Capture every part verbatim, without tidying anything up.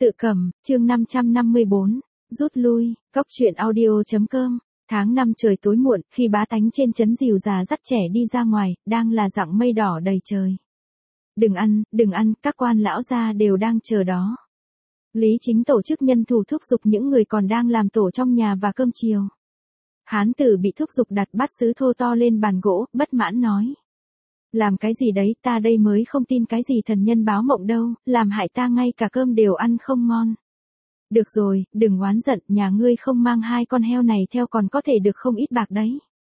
Tự cầm, chương năm trăm năm mươi bốn, rút lui, cóc truyện audio.com. Tháng năm trời tối muộn, khi bá tánh trên trấn dìu già dắt trẻ đi ra ngoài, đang là dặng mây đỏ đầy trời. Đừng ăn, đừng ăn, các quan lão gia đều đang chờ đó. Lý Chính tổ chức nhân thủ thúc giục những người còn đang làm tổ trong nhà và cơm chiều. Hán tử bị thúc giục đặt bát sứ thô to lên bàn gỗ, bất mãn nói. Làm cái gì đấy, ta đây mới không tin cái gì thần nhân báo mộng đâu, làm hại ta ngay cả cơm đều ăn không ngon. Được rồi, đừng oán giận, nhà ngươi không mang hai con heo này theo còn có thể được không ít bạc đấy.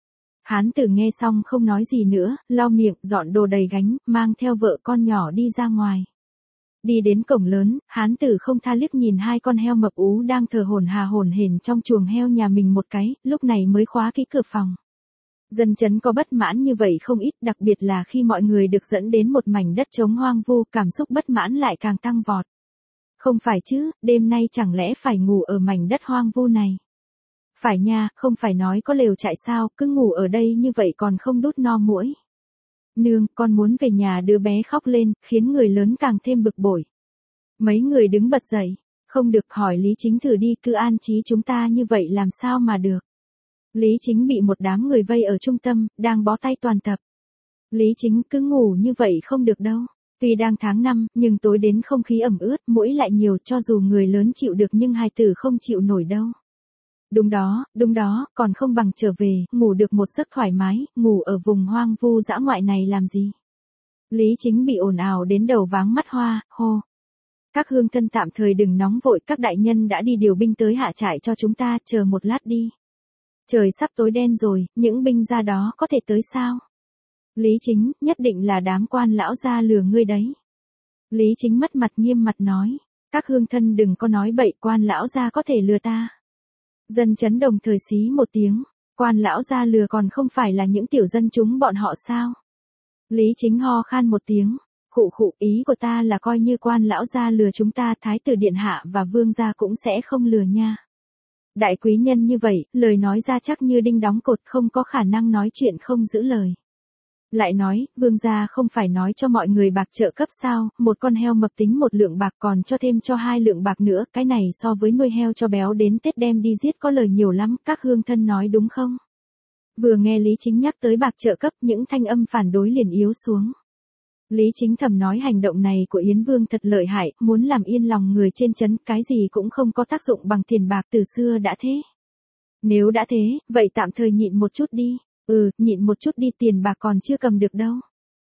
Hán tử nghe xong không nói gì nữa, lau miệng, dọn đồ đầy gánh, mang theo vợ con nhỏ đi ra ngoài. Đi đến cổng lớn, hán tử không tha liếc nhìn hai con heo mập ú đang thờ hổn hà hổn hển trong chuồng heo nhà mình một cái, lúc này mới khóa kỹ cửa phòng. Dân chấn có bất mãn như vậy không ít, đặc biệt là khi mọi người được dẫn đến một mảnh đất trống hoang vu, cảm xúc bất mãn lại càng tăng vọt. Không phải chứ, đêm nay chẳng lẽ phải ngủ ở mảnh đất hoang vu này? Phải nha, không phải nói có lều trại sao, cứ ngủ ở đây như vậy còn không đút no muỗi. Nương, con muốn về nhà, đứa bé khóc lên, khiến người lớn càng thêm bực bội. Mấy người đứng bật dậy, không được, hỏi Lý Chính thử đi, cứ an trí chúng ta như vậy làm sao mà được. Lý Chính bị một đám người vây ở trung tâm, đang bó tay toàn tập. Lý Chính cứ ngủ như vậy không được đâu. Tuy đang tháng năm, nhưng tối đến không khí ẩm ướt, muỗi lại nhiều, cho dù người lớn chịu được nhưng hài tử không chịu nổi đâu. Đúng đó, đúng đó, còn không bằng trở về, ngủ được một giấc thoải mái, ngủ ở vùng hoang vu dã ngoại này làm gì. Lý Chính bị ồn ào đến đầu váng mắt hoa, hô. Các hương thân tạm thời đừng nóng vội, các đại nhân đã đi điều binh tới hạ trại cho chúng ta, chờ một lát đi. Trời sắp tối đen rồi, những binh gia đó có thể tới sao? Lý Chính, nhất định là đám quan lão gia lừa ngươi đấy. Lý Chính mất mặt nghiêm mặt nói, các hương thân đừng có nói bậy, quan lão gia có thể lừa ta. Dân chấn đồng thời xí một tiếng, quan lão gia lừa còn không phải là những tiểu dân chúng bọn họ sao? Lý Chính ho khan một tiếng, khụ khụ, ý của ta là coi như quan lão gia lừa chúng ta, thái tử điện hạ và vương gia cũng sẽ không lừa nha. Đại quý nhân như vậy, lời nói ra chắc như đinh đóng cột, không có khả năng nói chuyện không giữ lời. Lại nói, vương gia không phải nói cho mọi người bạc trợ cấp sao, một con heo mập tính một lượng bạc còn cho thêm cho hai lượng bạc nữa, cái này so với nuôi heo cho béo đến Tết đem đi giết có lời nhiều lắm, các hương thân nói đúng không? Vừa nghe Lý Chính nhắc tới bạc trợ cấp, những thanh âm phản đối liền yếu xuống. Lý Chính thầm nói hành động này của Yến Vương thật lợi hại, muốn làm yên lòng người trên trấn, cái gì cũng không có tác dụng bằng tiền bạc, từ xưa đã thế. Nếu đã thế, vậy tạm thời nhịn một chút đi. Ừ, nhịn một chút đi, tiền bạc còn chưa cầm được đâu.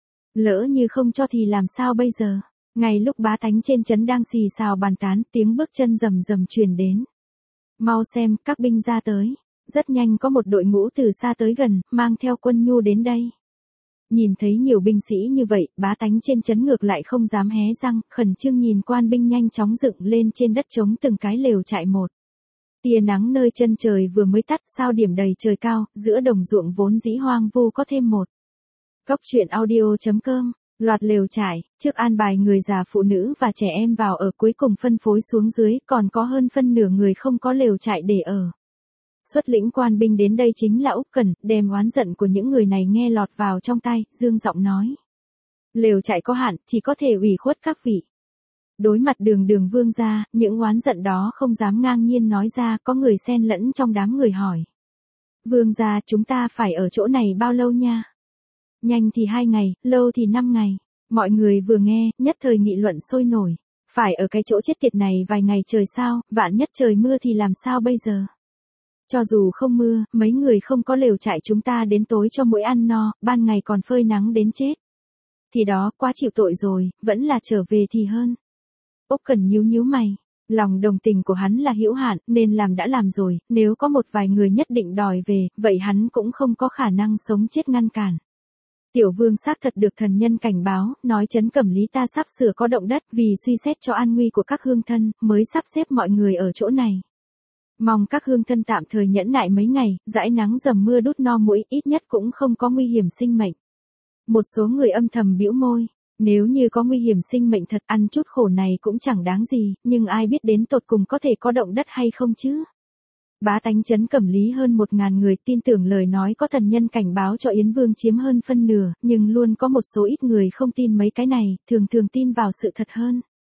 Lỡ như không cho thì làm sao bây giờ? Ngay lúc bá tánh trên trấn đang xì xào bàn tán, tiếng bước chân rầm rầm truyền đến. Mau xem, các binh ra tới. Rất nhanh có một đội ngũ từ xa tới gần, mang theo quân nhu đến đây. Nhìn thấy nhiều binh sĩ như vậy, bá tánh trên trấn ngược lại không dám hé răng, khẩn trương nhìn quan binh nhanh chóng dựng lên trên đất trống từng cái lều trại một. Tia nắng nơi chân trời vừa mới tắt, sao điểm đầy trời cao, giữa đồng ruộng vốn dĩ hoang vu có thêm một. Cóc truyện audio.com, loạt lều trại, trước an bài người già phụ nữ và trẻ em vào ở, cuối cùng phân phối xuống dưới, còn có hơn phân nửa người không có lều trại để ở. Xuất lĩnh quan binh đến đây chính là Úc Cẩn, đem oán giận của những người này nghe lọt vào trong tai, dương giọng nói. Lều trại có hạn, chỉ có thể ủy khuất các vị. Đối mặt đường đường vương gia, những oán giận đó không dám ngang nhiên nói ra, có người xen lẫn trong đám người hỏi. Vương gia, chúng ta phải ở chỗ này bao lâu nha? Nhanh thì hai ngày, lâu thì năm ngày. Mọi người vừa nghe, nhất thời nghị luận sôi nổi. Phải ở cái chỗ chết tiệt này vài ngày trời sao, vạn nhất trời mưa thì làm sao bây giờ? Cho dù không mưa, mấy người không có lều trại chúng ta đến tối cho muỗi ăn no, ban ngày còn phơi nắng đến chết. Thì đó, quá chịu tội rồi, vẫn là trở về thì hơn. Úc Cẩn nhíu nhíu mày, lòng đồng tình của hắn là hữu hạn, nên làm đã làm rồi, nếu có một vài người nhất định đòi về, vậy hắn cũng không có khả năng sống chết ngăn cản. Tiểu vương xác thật được thần nhân cảnh báo, nói trấn Cẩm Lý ta sắp sửa có động đất, vì suy xét cho an nguy của các hương thân, mới sắp xếp mọi người ở chỗ này. Mong các hương thân tạm thời nhẫn nại mấy ngày, dãi nắng dầm mưa đút no muỗi, ít nhất cũng không có nguy hiểm sinh mệnh. Một số người âm thầm bĩu môi. Nếu như có nguy hiểm sinh mệnh thật, ăn chút khổ này cũng chẳng đáng gì, nhưng ai biết đến tột cùng có thể có động đất hay không chứ? Bá tánh trấn Cẩm Lý hơn một ngàn người tin tưởng lời nói có thần nhân cảnh báo cho Yến Vương chiếm hơn phân nửa, nhưng luôn có một số ít người không tin mấy cái này, thường thường tin vào sự thật hơn.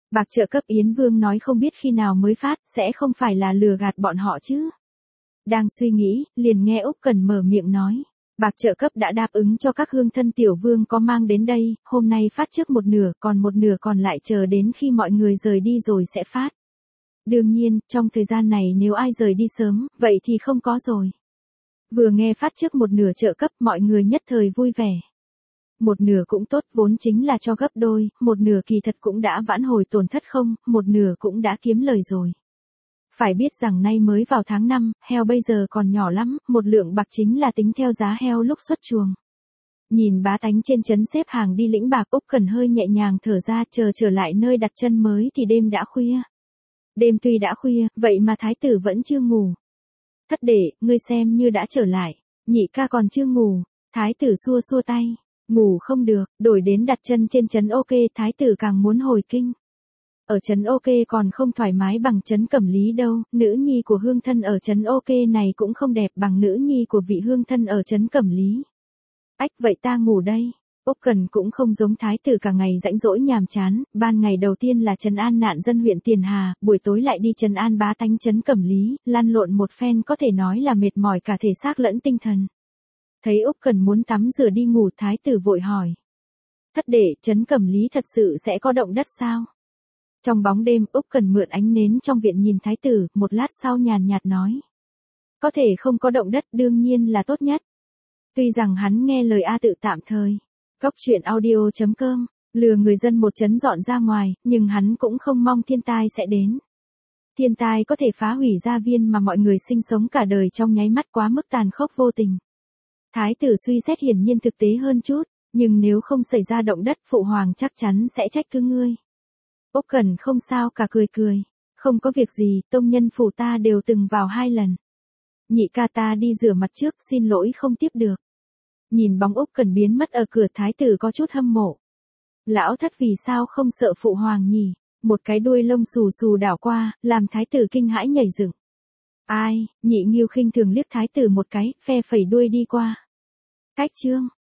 Bạc trợ cấp Yến Vương nói không biết khi nào mới phát, sẽ không phải là lừa gạt bọn họ chứ. Đang suy nghĩ, liền nghe Úc Cần mở miệng nói. Bạc trợ cấp đã đáp ứng cho các hương thân tiểu vương có mang đến đây, hôm nay phát trước một nửa, còn một nửa còn lại chờ đến khi mọi người rời đi rồi sẽ phát. Đương nhiên, trong thời gian này nếu ai rời đi sớm, vậy thì không có rồi. Vừa nghe phát trước một nửa trợ cấp, mọi người nhất thời vui vẻ. Một nửa cũng tốt, vốn chính là cho gấp đôi, một nửa kỳ thật cũng đã vãn hồi tổn thất không, một nửa cũng đã kiếm lời rồi. Phải biết rằng nay mới vào tháng năm, heo bây giờ còn nhỏ lắm, một lượng bạc chính là tính theo giá heo lúc xuất chuồng. Nhìn bá tánh trên trấn xếp hàng đi lĩnh bạc, Úc Cần hơi nhẹ nhàng thở ra, chờ trở lại nơi đặt chân mới thì đêm đã khuya. Đêm tuy đã khuya, vậy mà thái tử vẫn chưa ngủ. Thất đệ, ngươi xem như đã trở lại, nhị ca còn chưa ngủ, thái tử xua xua tay, ngủ không được, đổi đến đặt chân trên trấn ok, thái tử càng muốn hồi kinh. Ở trấn ok còn không thoải mái bằng trấn Cẩm Lý đâu, nữ nhi của hương thân ở trấn ok này cũng không đẹp bằng nữ nhi của vị hương thân ở trấn Cẩm Lý. Ách, vậy ta ngủ đây. Úc Cần cũng không giống thái tử cả ngày rãnh rỗi nhàm chán, ban ngày đầu tiên là trấn an nạn dân huyện Tiền Hà, buổi tối lại đi trấn an bá tánh trấn Cẩm Lý, lăn lộn một phen có thể nói là mệt mỏi cả thể xác lẫn tinh thần. Thấy Úc Cần muốn tắm rửa đi ngủ, thái tử vội hỏi. Thất đệ, trấn Cẩm Lý thật sự sẽ có động đất sao? Trong bóng đêm, Úc Cần mượn ánh nến trong viện nhìn thái tử, một lát sau nhàn nhạt nói. Có thể không có động đất đương nhiên là tốt nhất. Tuy rằng hắn nghe lời A Tự tạm thời. Góc truyện audio chấm com, lừa người dân một trấn dọn ra ngoài, nhưng hắn cũng không mong thiên tai sẽ đến. Thiên tai có thể phá hủy gia viên mà mọi người sinh sống cả đời trong nháy mắt, quá mức tàn khốc vô tình. Thái tử suy xét hiển nhiên thực tế hơn chút, nhưng nếu không xảy ra động đất, phụ hoàng chắc chắn sẽ trách cứ ngươi. Úc Cần không sao cả, cười cười. Không có việc gì, tông nhân phủ ta đều từng vào hai lần. Nhị ca ta đi rửa mặt trước, xin lỗi không tiếp được. Nhìn bóng Úc Cần biến mất ở cửa, thái tử có chút hâm mộ. Lão thất vì sao không sợ phụ hoàng nhỉ? Một cái đuôi lông xù xù đảo qua, làm thái tử kinh hãi nhảy dựng. Ai? Nhị Nghiêu khinh thường liếc thái tử một cái, phe phẩy đuôi đi qua. Cách chương.